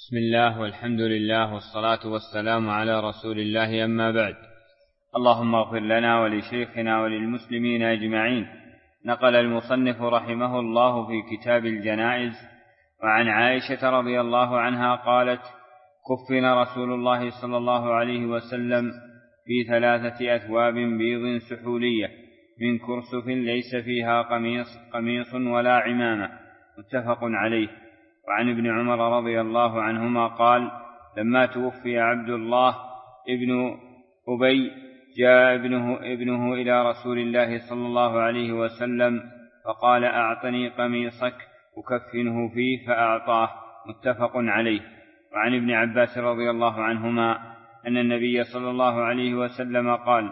بسم الله والحمد لله والصلاة والسلام على رسول الله، أما بعد. اللهم اغفر لنا ولشيخنا وللمسلمين أجمعين. نقل المصنف رحمه الله في كتاب الجنائز وعن عائشة رضي الله عنها قالت: كفن رسول الله صلى الله عليه وسلم في 3 أثواب بيض سحولية من كرسف ليس فيها قميص ولا عمامة، متفق عليه. وعن ابن عمر رضي الله عنهما قال: لما توفي عبد الله ابن أبي جاء ابنه إلى رسول الله صلى الله عليه وسلم فقال: أعطني قميصك أكفنه فيه، فأعطاه، متفق عليه. وعن ابن عباس رضي الله عنهما أن النبي صلى الله عليه وسلم قال: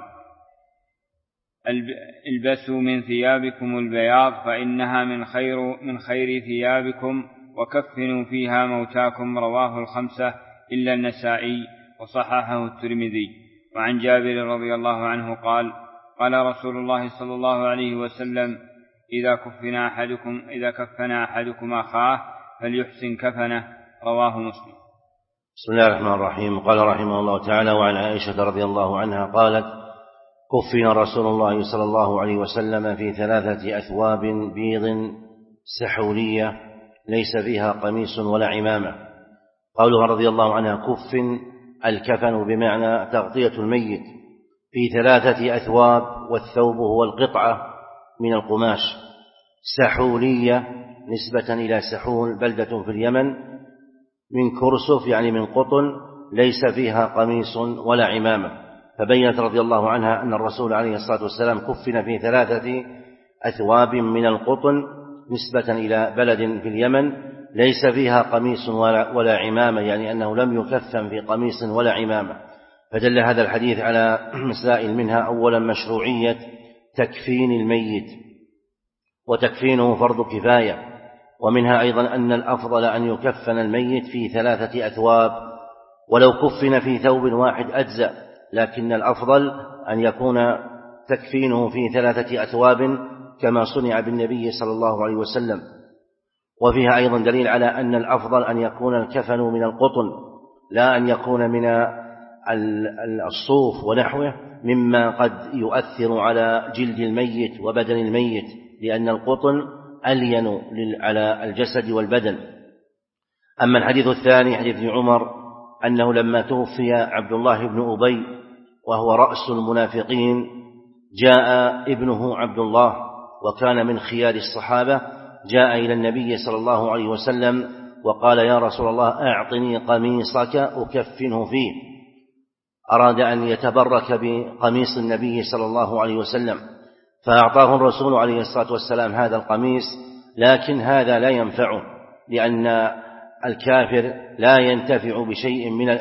البسوا من ثيابكم البياض فإنها من خير ثيابكم، وكفنوا فيها موتاكم. رواه 5 إلا النسائي، وصححه الترمذي. وعن جابر رضي الله عنه قال: قال رسول الله صلى الله عليه وسلم: إذا كفن أحدكم أخاه فليحسن كفنه. رواه مسلم. بسم الله الرحمن الرحيم. قال رحمه الله تعالى: وعن عائشة رضي الله عنها قالت: كفن رسول الله صلى الله عليه وسلم في 3 أثواب بيض سحولية ليس فيها قميص ولا عمامة. قولها رضي الله عنها كفن، الكفن بمعنى تغطية الميت، في 3 أثواب، والثوب هو القطعة من القماش. سحولية نسبة إلى سحول بلدة في اليمن، من كرسف يعني من قطن، ليس فيها قميص ولا عمامة. فبينت رضي الله عنها أن الرسول عليه الصلاة والسلام كفن في 3 أثواب من القطن نسبة إلى بلد في اليمن ليس فيها قميص ولا عمامة، يعني أنه لم يكفن في قميص ولا عمامة. فدل هذا الحديث على مسائل، منها أولا مشروعية تكفين الميت، وتكفينه فرض كفاية. ومنها أيضا أن الأفضل أن يكفن الميت في 3 أثواب، ولو كفن في ثوب واحد أجزأ، لكن الأفضل أن يكون تكفينه في 3 أثواب كما صنع بالنبي صلى الله عليه وسلم. وفيها أيضا دليل على أن الأفضل أن يكون الكفن من القطن، لا أن يكون من الصوف ونحوه، مما قد يؤثر على جلد الميت وبدن الميت، لأن القطن ألين على الجسد والبدن. أما الحديث الثاني حديث ابن عمر أنه لما توفي عبد الله بن أبي وهو رأس المنافقين جاء ابنه عبد الله، وكان من خيار الصحابة، جاء إلى النبي صلى الله عليه وسلم وقال: يا رسول الله، أعطني قميصك أكفنه فيه. أراد أن يتبرك بقميص النبي صلى الله عليه وسلم، فأعطاه الرسول عليه الصلاة والسلام هذا القميص. لكن هذا لا ينفعه، لأن الكافر لا ينتفع بشيء من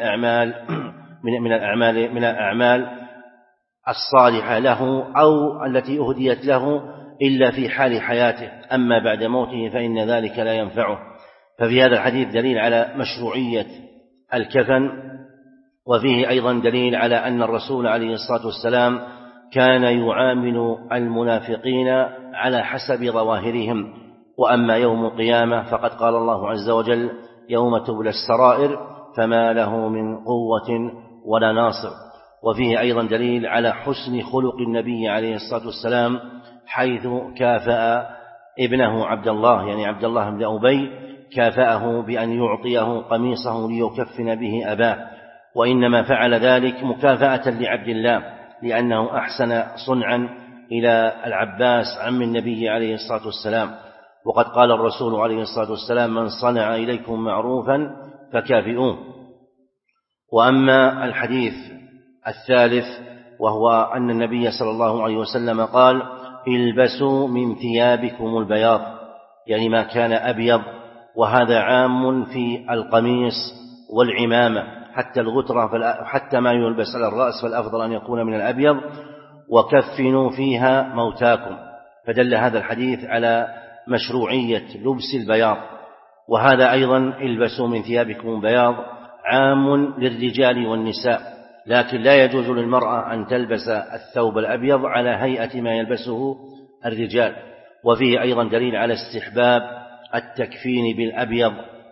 الأعمال الصالحة له أو التي أهديت له إلا في حال حياته، أما بعد موته فإن ذلك لا ينفعه. ففي هذا الحديث دليل على مشروعية الكفن، وفيه أيضا دليل على أن الرسول عليه الصلاة والسلام كان يعامل المنافقين على حسب ظواهرهم. وأما يوم القيامة فقد قال الله عز وجل: يوم تبلى السرائر فما له من قوة ولا ناصر. وفيه أيضا دليل على حسن خلق النبي عليه الصلاة والسلام، حيث كافأ ابنه عبد الله، يعني عبد الله بن أبي، كافأه بأن يعطيه قميصه ليكفن به أباه، وإنما فعل ذلك مكافأة لعبد الله، لأنه أحسن صنعا إلى العباس عم النبي عليه الصلاة والسلام. وقد قال الرسول عليه الصلاة والسلام: من صنع إليكم معروفا فكافئوه. وأما الحديث الثالث وهو أن النبي صلى الله عليه وسلم قال: البسوا من ثيابكم البياض، يعني ما كان أبيض، وهذا عام في القميص والعمامة، حتى الغترة، حتى ما يلبس على الرأس فالأفضل أن يكون من الأبيض. وكفنوا فيها موتاكم. فدل هذا الحديث على مشروعية لبس البياض. وهذا أيضا البسوا من ثيابكم البياض عام للرجال والنساء، لكن لا يجوز للمرأة أن تلبس الثوب الأبيض على هيئة ما يلبسه الرجال. وفيه أيضا دليل على استحباب التكفين بالأبيض،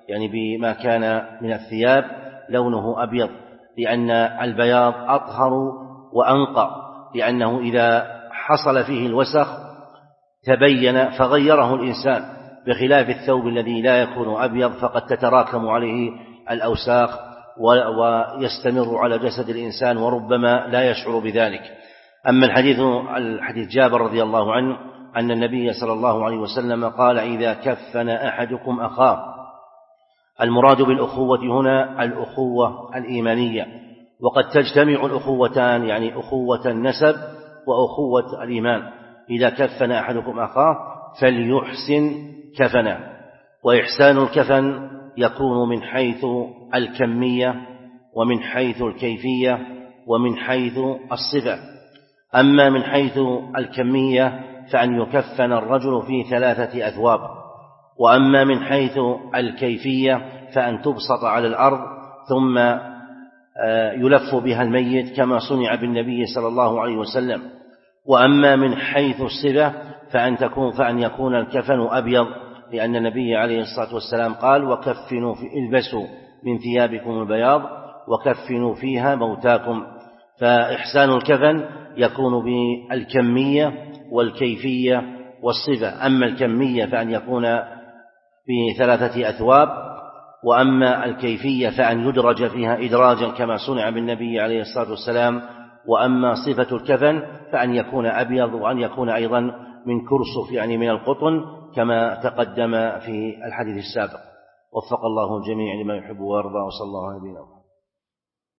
يعني بما كان من الثياب لونه أبيض، لأن البياض أطهر وأنقى، لأنه إذا حصل فيه الوسخ تبين فغيره الإنسان، بخلاف الثوب الذي لا يكون أبيض فقد تتراكم عليه الأوساخ ويستمر على جسد الإنسان وربما لا يشعر بذلك. أما الحديث جابر رضي الله عنه أن النبي صلى الله عليه وسلم قال: إذا كفن أحدكم أخاه. المراد بالأخوة هنا الأخوة الإيمانية، وقد تجتمع الأخوتان، يعني أخوة النسب وأخوة الإيمان. إذا كفن أحدكم أخاه فليحسن كفنه. وإحسان الكفن يكون من حيث الكمية ومن حيث الكيفية ومن حيث الصفة. أما من حيث الكمية فأن يكفن الرجل في 3 أثواب، وأما من حيث الكيفية فأن تبسط على الأرض ثم يلف بها الميت كما صنع بالنبي صلى الله عليه وسلم. وأما من حيث الصفة فأن يكون الكفن أبيض، لأن النبي عليه الصلاة والسلام قال: وكفنوا البسوا من ثيابكم البياض وكفنوا فيها موتاكم. فإحسان الكفن يكون بالكمية والكيفية والصفة. أما الكمية فأن يكون ب3 أثواب، وأما الكيفية فأن يدرج فيها إدراجا كما صنع بالنبي عليه الصلاة والسلام. وأما صفة الكفن فأن يكون أبيض، وأن يكون أيضا من كرسف، يعني من القطن، كما تقدم في الحديث السابق. وفق الله الجميع لما يحب ويرضى، وصلى الله عليه وسلم.